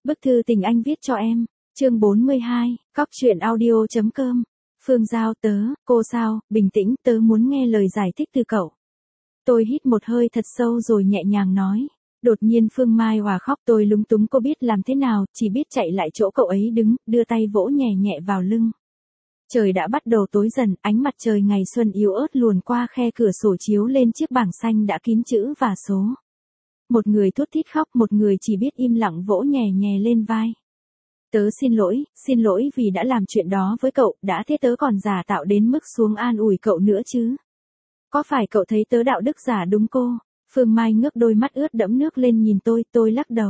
Bức thư tình anh viết cho em. Chương 42, Cóc truyện audio.com. Phương Giao tớ, cô sao, bình tĩnh, tớ muốn nghe lời giải thích từ cậu. Tôi hít một hơi thật sâu rồi nhẹ nhàng nói. Đột nhiên Phương Mai Hòa khóc, tôi lúng túng cô biết làm thế nào, chỉ biết chạy lại chỗ cậu ấy đứng, đưa tay vỗ nhẹ nhẹ vào lưng. Trời đã bắt đầu tối dần, ánh mặt trời ngày xuân yếu ớt luồn qua khe cửa sổ chiếu lên chiếc bảng xanh đã kín chữ và số. Một người thút thít khóc, một người chỉ biết im lặng vỗ nhẹ nhẹ lên vai. Tớ xin lỗi vì đã làm chuyện đó với cậu, đã thế tớ còn giả tạo đến mức xuống an ủi cậu nữa chứ. Có phải cậu thấy tớ đạo đức giả đúng cô? Phương Mai ngước đôi mắt ướt đẫm nước lên nhìn tôi lắc đầu.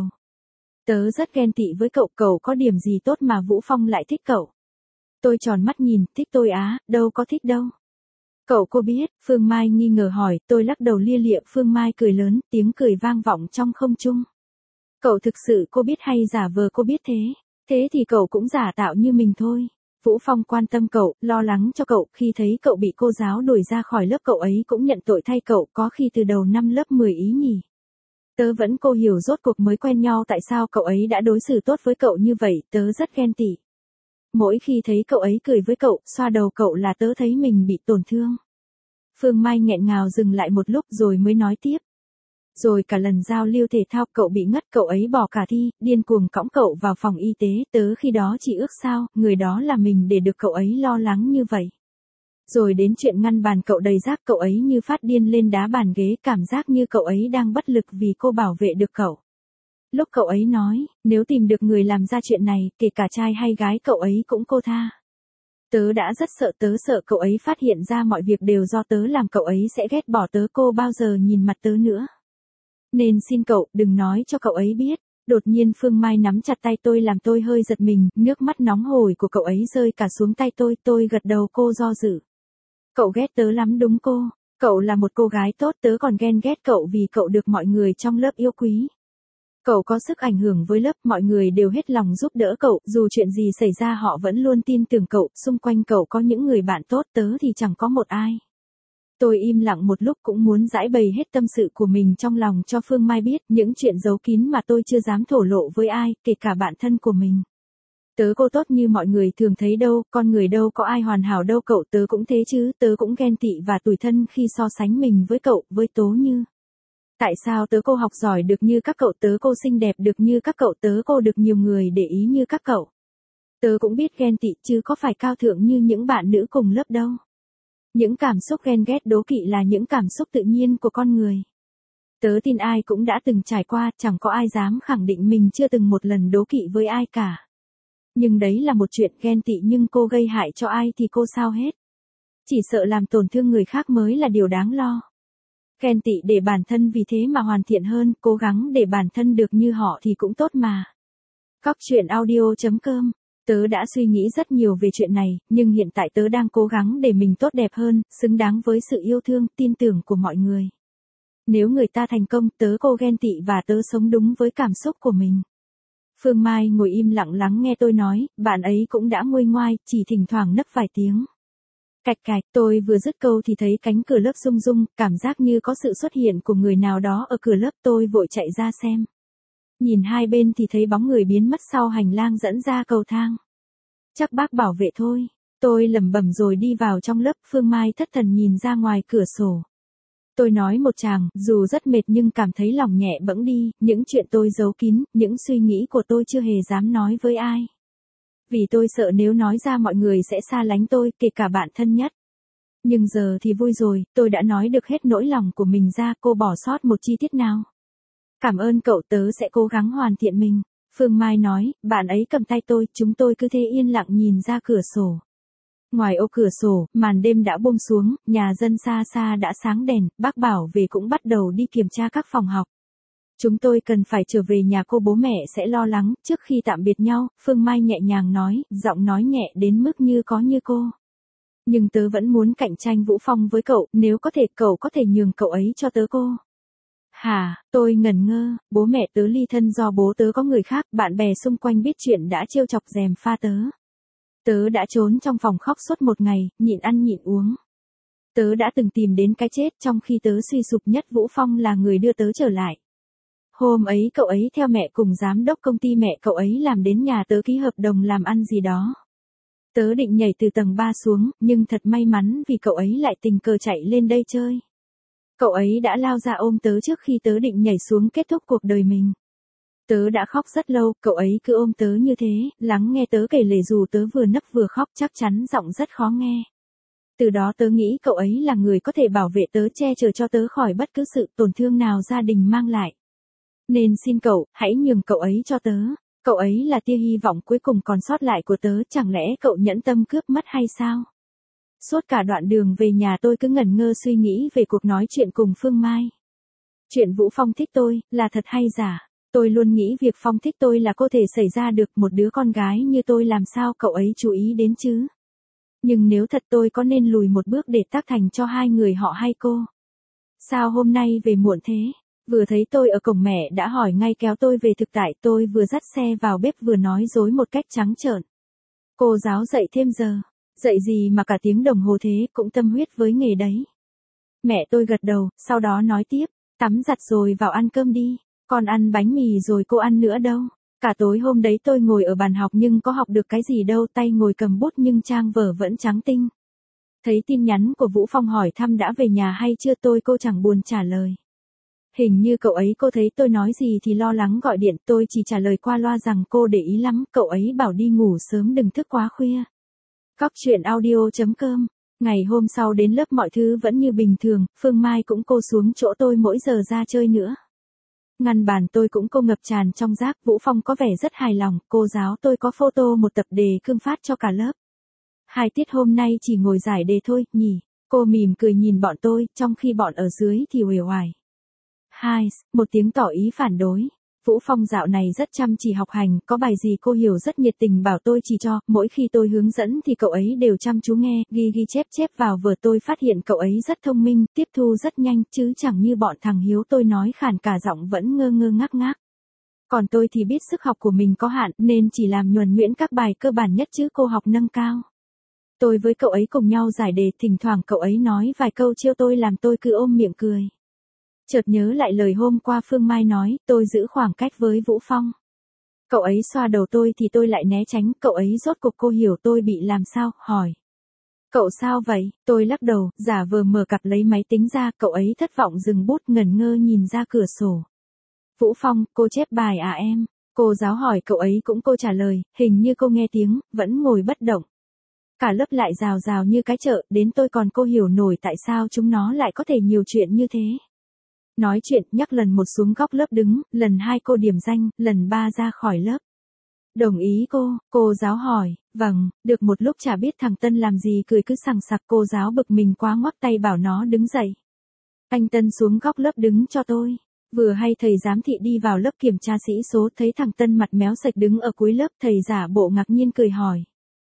Tớ rất ghen tị với cậu, cậu có điểm gì tốt mà Vũ Phong lại thích cậu? Tôi tròn mắt nhìn, thích tôi á, đâu có thích đâu. Cậu cô biết, Phương Mai nghi ngờ hỏi, tôi lắc đầu lia lịa, Phương Mai cười lớn, tiếng cười vang vọng trong không trung. Cậu thực sự cô biết hay giả vờ cô biết thế? Thế thì cậu cũng giả tạo như mình thôi. Vũ Phong quan tâm cậu, lo lắng cho cậu, khi thấy cậu bị cô giáo đuổi ra khỏi lớp cậu ấy cũng nhận tội thay cậu, có khi từ đầu năm lớp 10 ý nhỉ. Tớ vẫn cô hiểu rốt cuộc mới quen nhau tại sao cậu ấy đã đối xử tốt với cậu như vậy, tớ rất ghen tị. Mỗi khi thấy cậu ấy cười với cậu, xoa đầu cậu là tớ thấy mình bị tổn thương. Phương Mai nghẹn ngào dừng lại một lúc rồi mới nói tiếp. Rồi cả lần giao lưu thể thao cậu bị ngất, cậu ấy bỏ cả thi, điên cuồng cõng cậu vào phòng y tế, tớ khi đó chỉ ước sao, người đó là mình để được cậu ấy lo lắng như vậy. Rồi đến chuyện ngăn bàn cậu đầy rác, cậu ấy như phát điên lên đá bàn ghế, cảm giác như cậu ấy đang bất lực vì cô bảo vệ được cậu. Lúc cậu ấy nói, nếu tìm được người làm ra chuyện này, kể cả trai hay gái cậu ấy cũng cô tha. Tớ đã rất sợ, tớ sợ cậu ấy phát hiện ra mọi việc đều do tớ làm, cậu ấy sẽ ghét bỏ tớ, cô bao giờ nhìn mặt tớ nữa. Nên xin cậu, đừng nói cho cậu ấy biết. Đột nhiên Phương Mai nắm chặt tay tôi làm tôi hơi giật mình, nước mắt nóng hổi của cậu ấy rơi cả xuống tay tôi gật đầu, cô do dự. Cậu ghét tớ lắm đúng cô, cậu là một cô gái tốt, tớ còn ghen ghét cậu vì cậu được mọi người trong lớp yêu quý. Cậu có sức ảnh hưởng với lớp, mọi người đều hết lòng giúp đỡ cậu, dù chuyện gì xảy ra họ vẫn luôn tin tưởng cậu, xung quanh cậu có những người bạn tốt, tớ thì chẳng có một ai. Tôi im lặng một lúc cũng muốn giải bày hết tâm sự của mình trong lòng cho Phương Mai biết, những chuyện giấu kín mà tôi chưa dám thổ lộ với ai, kể cả bạn thân của mình. Tớ cô tốt như mọi người thường thấy đâu, con người đâu có ai hoàn hảo đâu cậu, tớ cũng thế chứ, tớ cũng ghen tị và tủi thân khi so sánh mình với cậu, với Tố Như. Tại sao tớ cô học giỏi được như các cậu, tớ cô xinh đẹp được như các cậu, tớ cô được nhiều người để ý như các cậu. Tớ cũng biết ghen tị chứ có phải cao thượng như những bạn nữ cùng lớp đâu. Những cảm xúc ghen ghét đố kỵ là những cảm xúc tự nhiên của con người. Tớ tin ai cũng đã từng trải qua, chẳng có ai dám khẳng định mình chưa từng một lần đố kỵ với ai cả. Nhưng đấy là một chuyện, ghen tị nhưng cô gây hại cho ai thì cô sao hết. Chỉ sợ làm tổn thương người khác mới là điều đáng lo. Ghen tị để bản thân vì thế mà hoàn thiện hơn, cố gắng để bản thân được như họ thì cũng tốt mà. Cóc truyện audio.com. Tớ đã suy nghĩ rất nhiều về chuyện này, nhưng hiện tại tớ đang cố gắng để mình tốt đẹp hơn, xứng đáng với sự yêu thương, tin tưởng của mọi người. Nếu người ta thành công, tớ cô ghen tị và tớ sống đúng với cảm xúc của mình. Phương Mai ngồi im lặng lắng nghe tôi nói, bạn ấy cũng đã nguôi ngoai, chỉ thỉnh thoảng nấc vài tiếng. Cạch cạch, tôi vừa dứt câu thì thấy cánh cửa lớp rung rung, cảm giác như có sự xuất hiện của người nào đó ở cửa lớp, tôi vội chạy ra xem. Nhìn hai bên thì thấy bóng người biến mất sau hành lang dẫn ra cầu thang. Chắc bác bảo vệ thôi. Tôi lẩm bẩm rồi đi vào trong lớp, Phương Mai thất thần nhìn ra ngoài cửa sổ. Tôi nói một tràng, dù rất mệt nhưng cảm thấy lòng nhẹ bẫng đi, những chuyện tôi giấu kín, những suy nghĩ của tôi chưa hề dám nói với ai. Vì tôi sợ nếu nói ra mọi người sẽ xa lánh tôi, kể cả bạn thân nhất. Nhưng giờ thì vui rồi, tôi đã nói được hết nỗi lòng của mình ra, cô bỏ sót một chi tiết nào. Cảm ơn cậu, tớ sẽ cố gắng hoàn thiện mình. Phương Mai nói, bạn ấy cầm tay tôi, chúng tôi cứ thế yên lặng nhìn ra cửa sổ. Ngoài ô cửa sổ, màn đêm đã buông xuống, nhà dân xa xa đã sáng đèn, bác bảo về cũng bắt đầu đi kiểm tra các phòng học. Chúng tôi cần phải trở về nhà, cô bố mẹ sẽ lo lắng. Trước khi tạm biệt nhau, Phương Mai nhẹ nhàng nói, giọng nói nhẹ đến mức như có như cô. Nhưng tớ vẫn muốn cạnh tranh Vũ Phong với cậu, nếu có thể cậu có thể nhường cậu ấy cho tớ cô. Hả, tôi ngẩn ngơ, bố mẹ tớ ly thân do bố tớ có người khác, bạn bè xung quanh biết chuyện đã trêu chọc gièm pha tớ. Tớ đã trốn trong phòng khóc suốt một ngày, nhịn ăn nhịn uống. Tớ đã từng tìm đến cái chết trong khi tớ suy sụp nhất, Vũ Phong là người đưa tớ trở lại. Hôm ấy cậu ấy theo mẹ cùng giám đốc công ty mẹ cậu ấy làm đến nhà tớ ký hợp đồng làm ăn gì đó. Tớ định nhảy từ tầng 3 xuống, nhưng thật may mắn vì cậu ấy lại tình cờ chạy lên đây chơi. Cậu ấy đã lao ra ôm tớ trước khi tớ định nhảy xuống kết thúc cuộc đời mình. Tớ đã khóc rất lâu, cậu ấy cứ ôm tớ như thế, lắng nghe tớ kể lể dù tớ vừa nấc vừa khóc chắc chắn giọng rất khó nghe. Từ đó tớ nghĩ cậu ấy là người có thể bảo vệ tớ che chở cho tớ khỏi bất cứ sự tổn thương nào gia đình mang lại. Nên xin cậu, hãy nhường cậu ấy cho tớ. Cậu ấy là tia hy vọng cuối cùng còn sót lại của tớ, chẳng lẽ cậu nhẫn tâm cướp mất hay sao? Suốt cả đoạn đường về nhà tôi cứ ngẩn ngơ suy nghĩ về cuộc nói chuyện cùng Phương Mai. Chuyện Vũ Phong thích tôi, là thật hay giả? Tôi luôn nghĩ việc Phong thích tôi là có thể xảy ra được, một đứa con gái như tôi làm sao cậu ấy chú ý đến chứ? Nhưng nếu thật tôi có nên lùi một bước để tác thành cho hai người họ hay cô? Sao hôm nay về muộn thế? Vừa thấy tôi ở cổng mẹ đã hỏi ngay kéo tôi về thực tại, tôi vừa dắt xe vào bếp vừa nói dối một cách trắng trợn. Cô giáo dạy thêm giờ. Dạy gì mà cả tiếng đồng hồ thế, cũng tâm huyết với nghề đấy. Mẹ tôi gật đầu, sau đó nói tiếp, tắm giặt rồi vào ăn cơm đi. Con ăn bánh mì rồi cô ăn nữa đâu. Cả tối hôm đấy tôi ngồi ở bàn học nhưng có học được cái gì đâu, tay ngồi cầm bút nhưng trang vở vẫn trắng tinh. Thấy tin nhắn của Vũ Phong hỏi thăm đã về nhà hay chưa cô chẳng buồn trả lời. Hình như cậu ấy cô thấy tôi nói gì thì lo lắng gọi điện, tôi chỉ trả lời qua loa rằng cô để ý lắm, cậu ấy bảo đi ngủ sớm đừng thức quá khuya. Cóc truyện audio.com. Ngày hôm sau đến lớp mọi thứ vẫn như bình thường, Phương Mai cũng cô xuống chỗ tôi mỗi giờ ra chơi nữa. Ngăn bàn tôi cũng cô ngập tràn trong rác, Vũ Phong có vẻ rất hài lòng, cô giáo tôi có photo một tập đề cương phát cho cả lớp. 2 tiết hôm nay chỉ ngồi giải đề thôi, nhỉ? Cô mỉm cười nhìn bọn tôi, trong khi bọn ở dưới thì uể oải. Một tiếng tỏ ý phản đối. Vũ Phong dạo này rất chăm chỉ học hành, có bài gì cô hiểu rất nhiệt tình bảo tôi chỉ cho, mỗi khi tôi hướng dẫn thì cậu ấy đều chăm chú nghe, ghi chép vào vở. Tôi phát hiện cậu ấy rất thông minh, tiếp thu rất nhanh, chứ chẳng như bọn thằng Hiếu tôi nói khản cả giọng vẫn ngơ ngơ ngác ngác. Còn tôi thì biết sức học của mình có hạn, nên chỉ làm nhuần nhuyễn các bài cơ bản nhất chứ cô học nâng cao. Tôi với cậu ấy cùng nhau giải đề, thỉnh thoảng cậu ấy nói vài câu trêu tôi làm tôi cứ ôm miệng cười. Chợt nhớ lại lời hôm qua Phương Mai nói, tôi giữ khoảng cách với Vũ Phong. Cậu ấy xoa đầu tôi thì tôi lại né tránh, cậu ấy rốt cuộc cô hiểu tôi bị làm sao, hỏi. Cậu sao vậy? Tôi lắc đầu, giả vờ mở cặp lấy máy tính ra, cậu ấy thất vọng dừng bút ngẩn ngơ nhìn ra cửa sổ. Vũ Phong, cô chép bài à em? Cô giáo hỏi cậu ấy cũng cô trả lời, hình như cô nghe tiếng, vẫn ngồi bất động. Cả lớp lại rào rào như cái chợ, đến tôi còn cô hiểu nổi tại sao chúng nó lại có thể nhiều chuyện như thế. Nói chuyện, nhắc lần 1 xuống góc lớp đứng, lần 2 cô điểm danh, lần 3 ra khỏi lớp. Đồng ý cô giáo hỏi, vâng, được một lúc chả biết thằng Tân làm gì cười cứ sằng sặc, cô giáo bực mình quá ngoắc tay bảo nó đứng dậy. Anh Tân xuống góc lớp đứng cho tôi. Vừa hay thầy giám thị đi vào lớp kiểm tra sĩ số, thấy thằng Tân mặt méo sạch đứng ở cuối lớp, thầy giả bộ ngạc nhiên cười hỏi.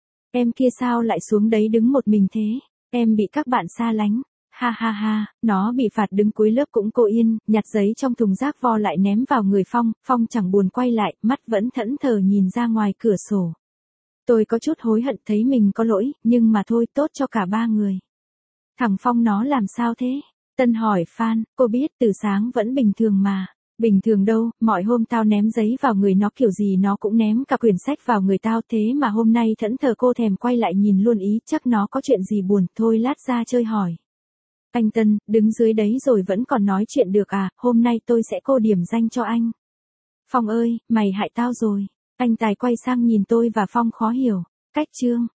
Em kia sao lại xuống đấy đứng một mình thế? Em bị các bạn xa lánh. Ha ha ha, nó bị phạt đứng cuối lớp cũng cô yên, nhặt giấy trong thùng rác vo lại ném vào người Phong, Phong chẳng buồn quay lại, mắt vẫn thẫn thờ nhìn ra ngoài cửa sổ. Tôi có chút hối hận thấy mình có lỗi, nhưng mà thôi, tốt cho cả 3 người. Thằng Phong nó làm sao thế? Tân hỏi Phan, cô biết từ sáng vẫn bình thường mà. Bình thường đâu, mọi hôm tao ném giấy vào người nó kiểu gì nó cũng ném cả quyển sách vào người tao, thế mà hôm nay thẫn thờ cô thèm quay lại nhìn luôn ý, chắc nó có chuyện gì buồn, thôi lát ra chơi hỏi. Anh Tân, đứng dưới đấy rồi vẫn còn nói chuyện được à, hôm nay tôi sẽ cô điểm danh cho anh. Phong ơi, mày hại tao rồi. Anh Tài quay sang nhìn tôi và Phong khó hiểu. Cách chương.